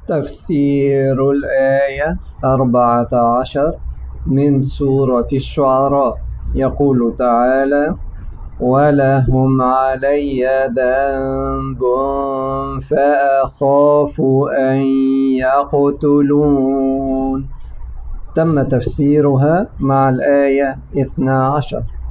تفسير الآية 14 من سورة الشعراء. يقول تعالى: ولهم علي ذنب فأخاف أن يقتلون. تم تفسيرها مع الآية 12.